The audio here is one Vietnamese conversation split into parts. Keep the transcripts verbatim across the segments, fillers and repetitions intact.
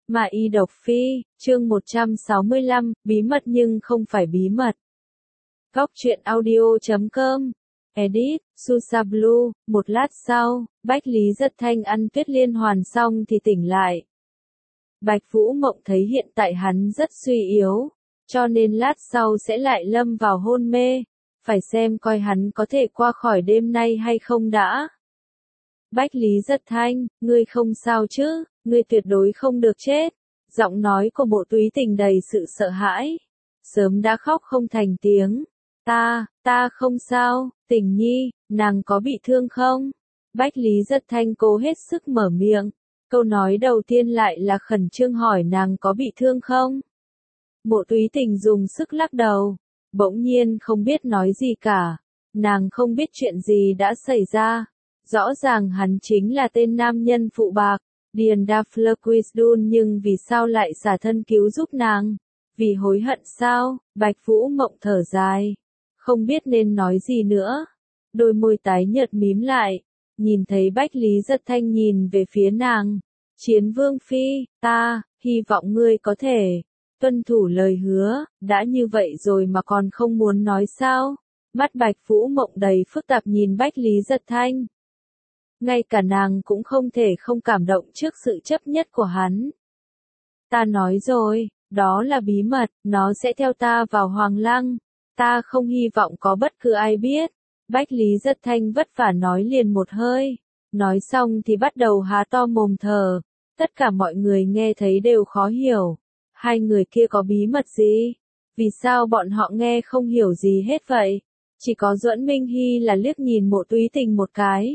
Mà y độc phi, chương một trăm sáu mươi lăm, bí mật nhưng không phải bí mật. Góc truyện audio chấm com. Edit, Susa Blue. Một lát sau, Bách Lý Giật Thanh ăn tuyết liên hoàn xong thì tỉnh lại. Bạch Vũ Mộng thấy hiện tại hắn rất suy yếu, cho nên lát sau sẽ lại lâm vào hôn mê. Phải xem coi hắn có thể qua khỏi đêm nay hay không đã. Bách Lý Giật Thanh, ngươi không sao chứ, ngươi tuyệt đối không được chết. Giọng nói của Mộ Túy Tình đầy sự sợ hãi. Sớm đã khóc không thành tiếng. Ta, ta không sao, Tình Nhi, nàng có bị thương không? Bách Lý Giật Thanh cố hết sức mở miệng. Câu nói đầu tiên lại là khẩn trương hỏi nàng có bị thương không? Mộ Túy Tình dùng sức lắc đầu. Bỗng nhiên không biết nói gì cả. Nàng không biết chuyện gì đã xảy ra. Rõ ràng hắn chính là tên nam nhân phụ bạc, Điền Đa Fleur nhưng vì sao lại xả thân cứu giúp nàng? Vì hối hận sao? Bạch Vũ Mộng thở dài. Không biết nên nói gì nữa. Đôi môi tái nhợt mím lại. Nhìn thấy Bách Lý Giật Thanh nhìn về phía nàng. Chiến Vương Phi, ta, hy vọng ngươi có thể tuân thủ lời hứa. Đã như vậy rồi mà còn không muốn nói sao? Mắt Bạch Vũ Mộng đầy phức tạp nhìn Bách Lý Giật Thanh. Ngay cả nàng cũng không thể không cảm động trước sự chấp nhất của hắn. Ta nói rồi, đó là bí mật, nó sẽ theo ta vào Hoàng Lăng. Ta không hy vọng có bất cứ ai biết. Bách Lý Giật Thanh vất vả nói liền một hơi. Nói xong thì bắt đầu há to mồm thở. Tất cả mọi người nghe thấy đều khó hiểu. Hai người kia có bí mật gì? Vì sao bọn họ nghe không hiểu gì hết vậy? Chỉ có Duẫn Minh Hy là liếc nhìn Mộ Túy Tình một cái.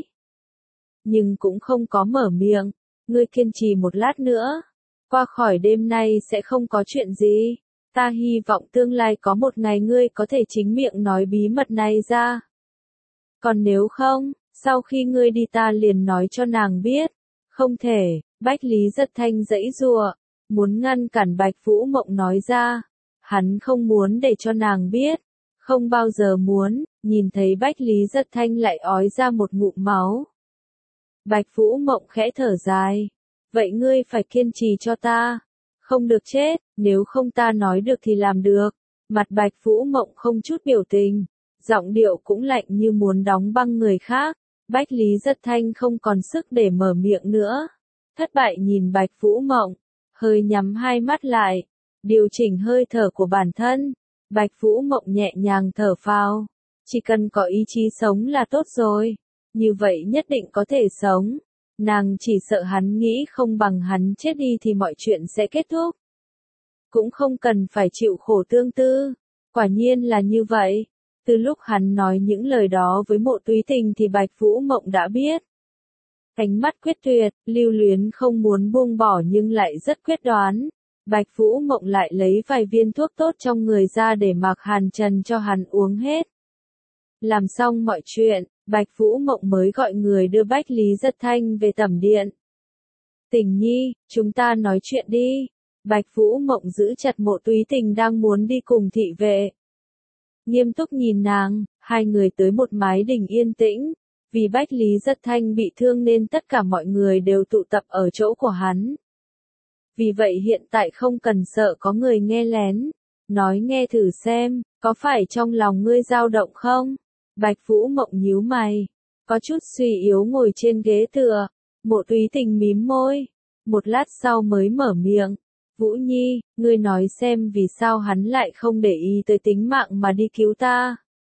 Nhưng cũng không có mở miệng. Ngươi kiên trì một lát nữa. Qua khỏi đêm nay sẽ không có chuyện gì. Ta hy vọng tương lai có một ngày ngươi có thể chính miệng nói bí mật này ra. Còn nếu không, sau khi ngươi đi ta liền nói cho nàng biết. Không thể, Bách Lý Giật Thanh giãy giụa, muốn ngăn cản Bạch Vũ Mộng nói ra. Hắn không muốn để cho nàng biết. Không bao giờ muốn, nhìn thấy Bách Lý Giật Thanh lại ói ra một ngụm máu. Bạch Vũ Mộng khẽ thở dài. Vậy ngươi phải kiên trì cho ta. Không được chết, nếu không ta nói được thì làm được. Mặt Bạch Vũ Mộng không chút biểu tình. Giọng điệu cũng lạnh như muốn đóng băng người khác. Bách Lý Giật Thanh không còn sức để mở miệng nữa. Thất bại nhìn Bạch Vũ Mộng. Hơi nhắm hai mắt lại. Điều chỉnh hơi thở của bản thân. Bạch Vũ Mộng nhẹ nhàng thở phào. Chỉ cần có ý chí sống là tốt rồi. Như vậy nhất định có thể sống. Nàng chỉ sợ hắn nghĩ không bằng hắn chết đi thì mọi chuyện sẽ kết thúc. Cũng không cần phải chịu khổ tương tư. Quả nhiên là như vậy. Từ lúc hắn nói những lời đó với Mộ Túy Tình thì Bạch Vũ Mộng đã biết. Ánh mắt quyết tuyệt, lưu luyến không muốn buông bỏ nhưng lại rất quyết đoán. Bạch Vũ Mộng lại lấy vài viên thuốc tốt trong người ra để Mạc Hàn Trần cho hắn uống hết. Làm xong mọi chuyện, Bạch Vũ Mộng mới gọi người đưa Bách Lý Giật Thanh về tẩm điện. Tình Nhi, chúng ta nói chuyện đi. Bạch Vũ Mộng giữ chặt Mộ Túy Tình đang muốn đi cùng thị vệ. Nghiêm túc nhìn nàng, hai người tới một mái đình yên tĩnh. Vì Bách Lý Giật Thanh bị thương nên tất cả mọi người đều tụ tập ở chỗ của hắn. Vì vậy hiện tại không cần sợ có người nghe lén. Nói nghe thử xem, có phải trong lòng ngươi dao động không? Bạch Vũ Mộng nhíu mày, có chút suy yếu ngồi trên ghế tựa. Mộ Túy Tình mím môi, một lát sau mới mở miệng. Vũ Nhi, ngươi nói xem vì sao hắn lại không để ý tới tính mạng mà đi cứu ta.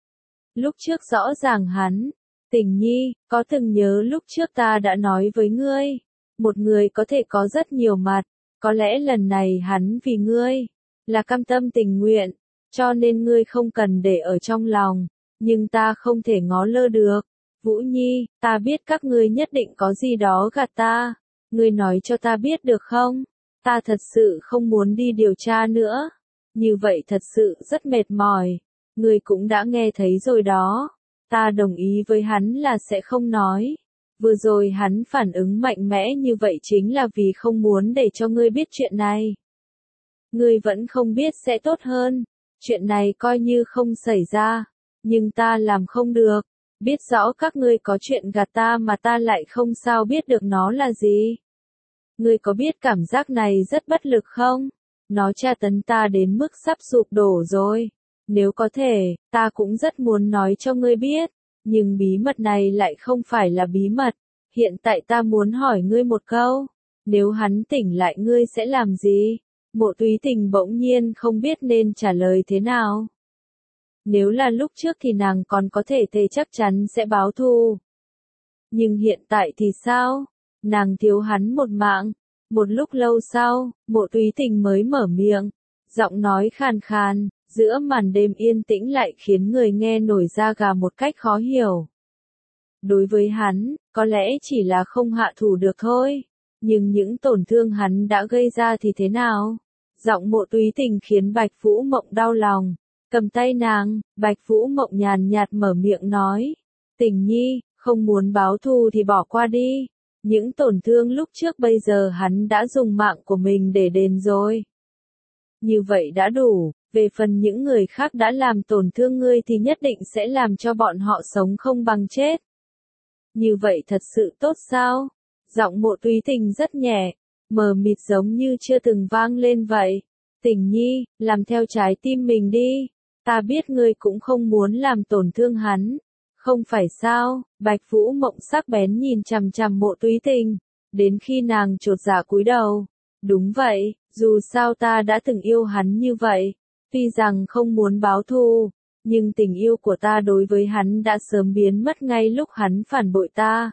Lúc trước rõ ràng hắn, Tình Nhi, có từng nhớ lúc trước ta đã nói với ngươi, một người có thể có rất nhiều mặt, có lẽ lần này hắn vì ngươi, là cam tâm tình nguyện, cho nên ngươi không cần để ở trong lòng. Nhưng ta không thể ngó lơ được. Vũ Nhi, ta biết các ngươi nhất định có gì đó gạt ta. Ngươi nói cho ta biết được không? Ta thật sự không muốn đi điều tra nữa. Như vậy thật sự rất mệt mỏi. Ngươi cũng đã nghe thấy rồi đó. Ta đồng ý với hắn là sẽ không nói. Vừa rồi hắn phản ứng mạnh mẽ như vậy chính là vì không muốn để cho ngươi biết chuyện này. Ngươi vẫn không biết sẽ tốt hơn. Chuyện này coi như không xảy ra. Nhưng ta làm không được. Biết rõ các ngươi có chuyện gạt ta mà ta lại không sao biết được nó là gì. Ngươi có biết cảm giác này rất bất lực không? Nó tra tấn ta đến mức sắp sụp đổ rồi. Nếu có thể, ta cũng rất muốn nói cho ngươi biết, nhưng bí mật này lại không phải là bí mật. Hiện tại ta muốn hỏi ngươi một câu, nếu hắn tỉnh lại ngươi sẽ làm gì? Mộ Túy Tình bỗng nhiên không biết nên trả lời thế nào. Nếu là lúc trước thì nàng còn có thể thề chắc chắn sẽ báo thù. Nhưng hiện tại thì sao? Nàng thiếu hắn một mạng. Một lúc lâu sau, Mộ Túy Tình mới mở miệng, giọng nói khàn khàn, giữa màn đêm yên tĩnh lại khiến người nghe nổi da gà một cách khó hiểu. Đối với hắn, có lẽ chỉ là không hạ thủ được thôi, nhưng những tổn thương hắn đã gây ra thì thế nào? Giọng Mộ Túy Tình khiến Bạch Vũ Mộng đau lòng, cầm tay nàng, Bạch Vũ Mộng nhàn nhạt mở miệng nói, Tình nhi, không muốn báo thù thì bỏ qua đi. Những tổn thương lúc trước bây giờ hắn đã dùng mạng của mình để đền rồi. Như vậy đã đủ, về phần những người khác đã làm tổn thương ngươi thì nhất định sẽ làm cho bọn họ sống không bằng chết. Như vậy thật sự tốt sao? Giọng Mộ Túy Tình rất nhẹ, mờ mịt giống như chưa từng vang lên vậy. Tình nhi, làm theo trái tim mình đi. Ta biết ngươi cũng không muốn làm tổn thương hắn. Không phải sao? Bạch Vũ Mộng sắc bén nhìn chằm chằm Mộ Túy Tình, đến khi nàng chột dạ cúi đầu. Đúng vậy, dù sao ta đã từng yêu hắn như vậy, tuy rằng không muốn báo thù, nhưng tình yêu của ta đối với hắn đã sớm biến mất ngay lúc hắn phản bội ta.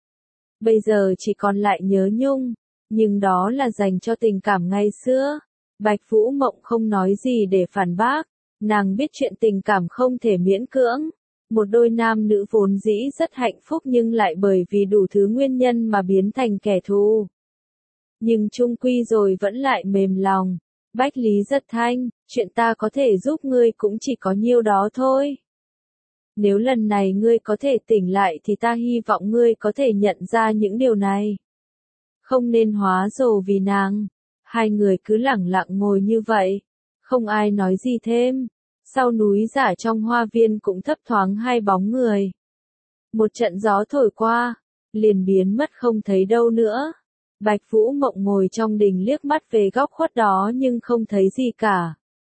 Bây giờ chỉ còn lại nhớ nhung, nhưng đó là dành cho tình cảm ngày xưa. Bạch Vũ Mộng không nói gì để phản bác, nàng biết chuyện tình cảm không thể miễn cưỡng. Một đôi nam nữ vốn dĩ rất hạnh phúc nhưng lại bởi vì đủ thứ nguyên nhân mà biến thành kẻ thù. Nhưng chung quy rồi vẫn lại mềm lòng. Bách Lý Giật Thanh, chuyện ta có thể giúp ngươi cũng chỉ có nhiêu đó thôi. Nếu lần này ngươi có thể tỉnh lại thì ta hy vọng ngươi có thể nhận ra những điều này. Không nên hóa rồ vì nàng. Hai người cứ lẳng lặng ngồi như vậy. Không ai nói gì thêm. Sau núi giả trong hoa viên cũng thấp thoáng hai bóng người. Một trận gió thổi qua, liền biến mất không thấy đâu nữa. Bạch Vũ Mộng ngồi trong đình liếc mắt về góc khuất đó nhưng không thấy gì cả.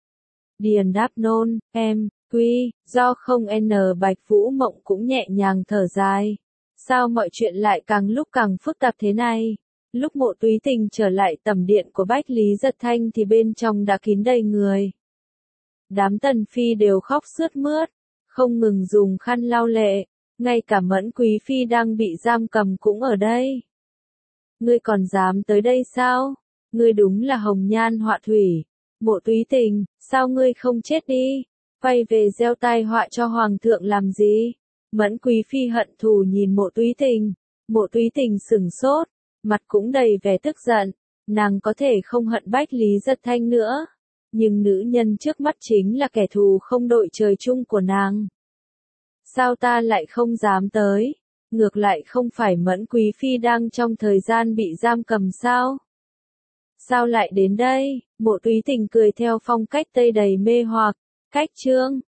Điền đáp nôn, em, quy, do không n Bạch Vũ Mộng cũng nhẹ nhàng thở dài. Sao mọi chuyện lại càng lúc càng phức tạp thế này? Lúc Mộ Túy Tình trở lại tẩm điện của Bách Lý Giật Thanh thì bên trong đã kín đầy người. Đám tần phi đều khóc sướt mướt, không ngừng dùng khăn lau lệ, ngay cả Mẫn Quý Phi đang bị giam cầm cũng ở đây. Ngươi còn dám tới đây sao? Ngươi đúng là hồng nhan họa thủy. Mộ Túy Tình, sao ngươi không chết đi? Quay về gieo tai họa cho hoàng thượng làm gì? Mẫn Quý Phi hận thù nhìn Mộ Túy Tình. Mộ Túy Tình sửng sốt, mặt cũng đầy vẻ tức giận. Nàng có thể không hận Bách Lý Giật Thanh nữa. Nhưng nữ nhân trước mắt chính là kẻ thù không đội trời chung của nàng. Sao ta lại không dám tới? Ngược lại không phải Mẫn Quý Phi đang trong thời gian bị giam cầm sao? Sao lại đến đây? Mộ Túy Tình cười theo phong cách Tây đầy mê hoặc. Cách chương